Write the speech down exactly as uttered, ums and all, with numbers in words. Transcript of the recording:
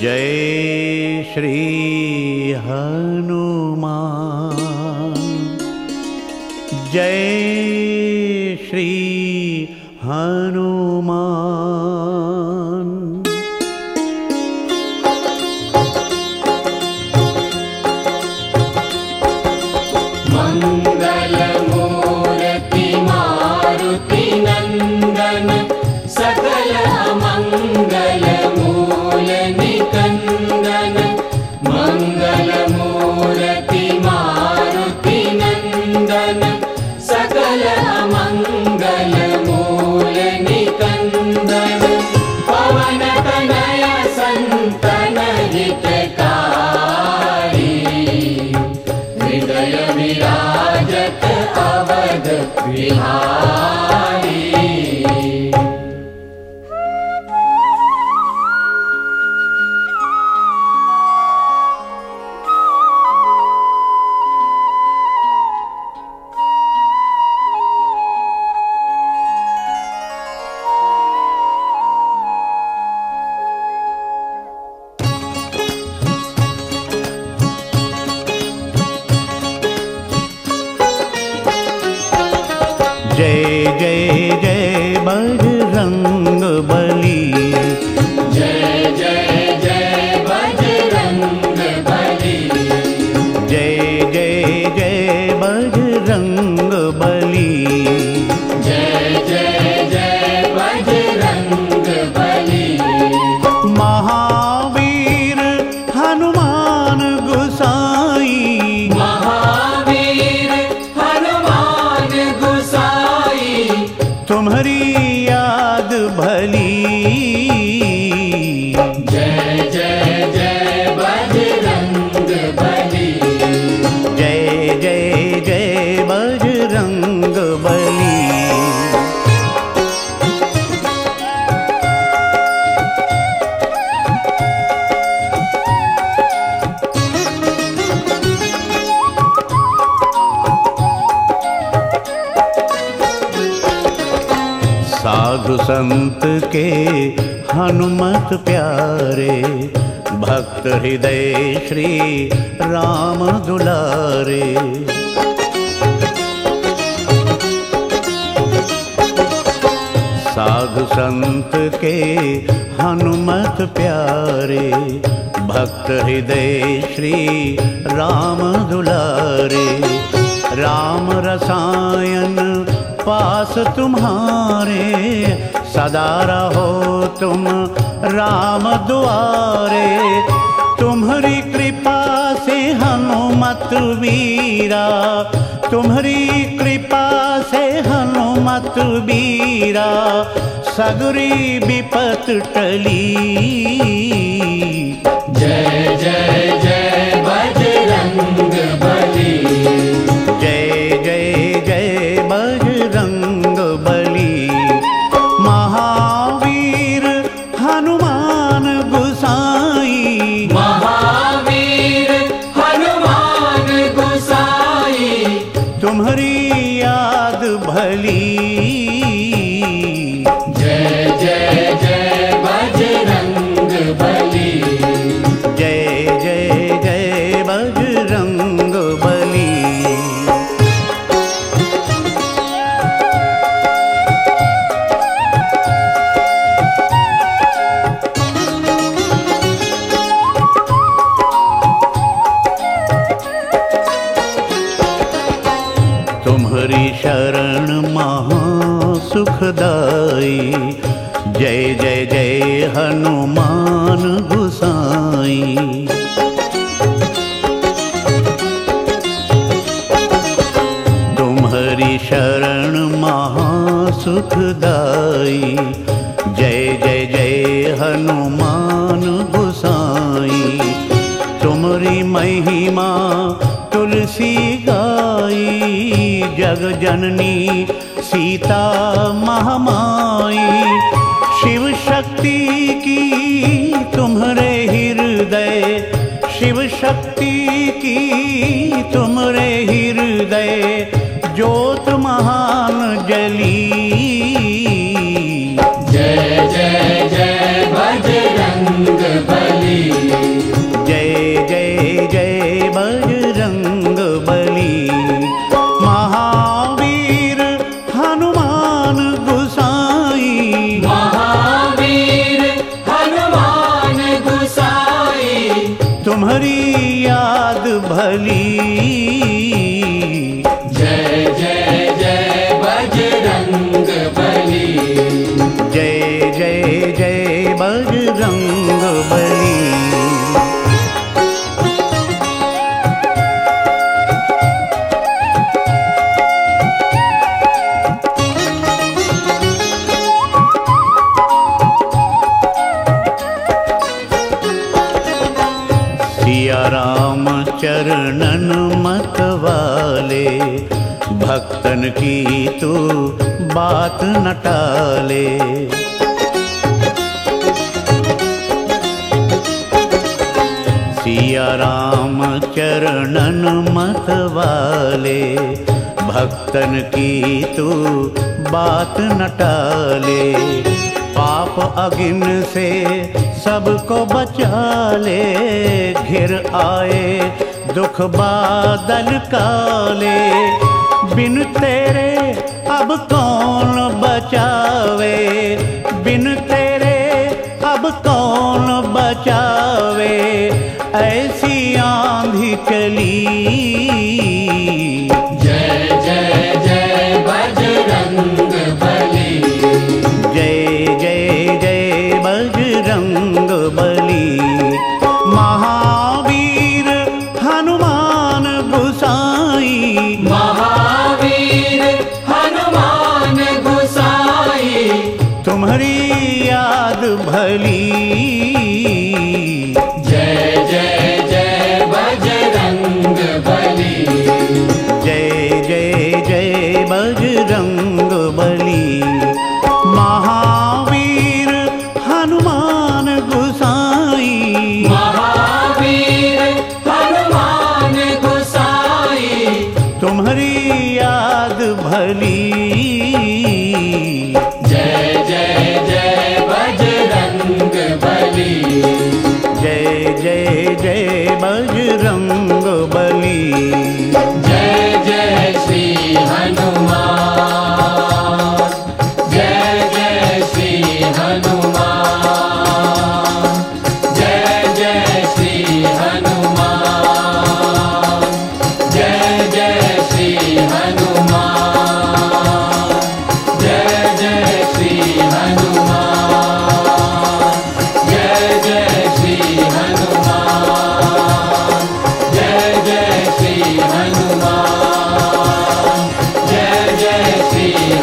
जय श्री हनुमान, जय श्री हनुमान। मंगल मूर्ति मारुति नंदन, सकल मंगल मूल निकंदन। मंगल मूर्ति मारुति नंदन, सकल मंगल मूल निकंदन। पवन तनय संतन हितकारी, हृदय विराजत अवध बिहारी। जय जय जय बजरंग बली, जय जय जय बजरंग बली। जय जय जय बजरंग बली, जय जय जय बजरंग बली। महावीर हनुमान गोसाई, महावीर हनुमान गोसाई। तुम्हारी याद भली। जय जय जय बजरंग बली, जय जय जय बजरंग बली। साधु संत के हनुमत प्यारे, भक्त हृदय श्री राम दुलारे। साधु संत के हनुमत प्यारे, भक्त हृदय श्री राम दुलारे। राम रसायन पास तुम्हारे, सदा रहो तुम राम दुआरे। तुम्हारी कृपा से हनुमत वीरा, तुम्हारी कृपा से हनुमत वीरा। सगरी विपत टली। जय जय जय बजरंग बली, जय जय जय बजरंग बली। महावीर हनुमान गोसाई, महावीर हनुमान गोसाई। तुम्हारी याद भली। जय जय जय बजरंग बली, जय जय जय बजरंग बली। तुम्हारी शरण महा सुखदाई, जय जय जय हनुमान गोसाई। तुम्हारी शरण महा सुखदाई, जय जय जय हनुमान गोसाई। तुम्हारी महिमा तुलसी गाई, जग जननी सीता महामाई। शिव शक्ति की तुम्हारे हृदय, शिव शक्ति की तुम्हारे हृदय। ज्योत महान जली। जय जय जय बजरंग बली, चरणन मत वाले, भक्तन की तू बात न टाले। सिया राम चरणन मत वाले, भक्तन की तू बात न टाले। पाप अगिन से सबको बचा ले, घिर आए दुख बादल काले। बिन तेरे अब कौन बचावे, बिन तेरे अब कौन बचावे, ऐसी आंधी चली। जय जय जय बजरंग बली, जय जय जय बजरंग बली। महावीर हनुमान गोसाई, महावीर हनुमान गोसाई, तुम्हारी याद भली। जय जय जय बजरंग बली, जय जय जय बजरंग बली। महावीर हनुमान गोसाई, महावीर हनुमान गोसाई, तुम्हारी याद भली। जय जय जय बजरंग बली, जय जय जय बजरंग बली। जय जय श्री हनुमान, जय जय श्री हनुमान, जय जय श्री हनुमान, जय जय श्री हनुमान, जय जय श्री हनुमान, जय जय श्री हनुमान, जय जय श्री हनुमान, जय जय श्री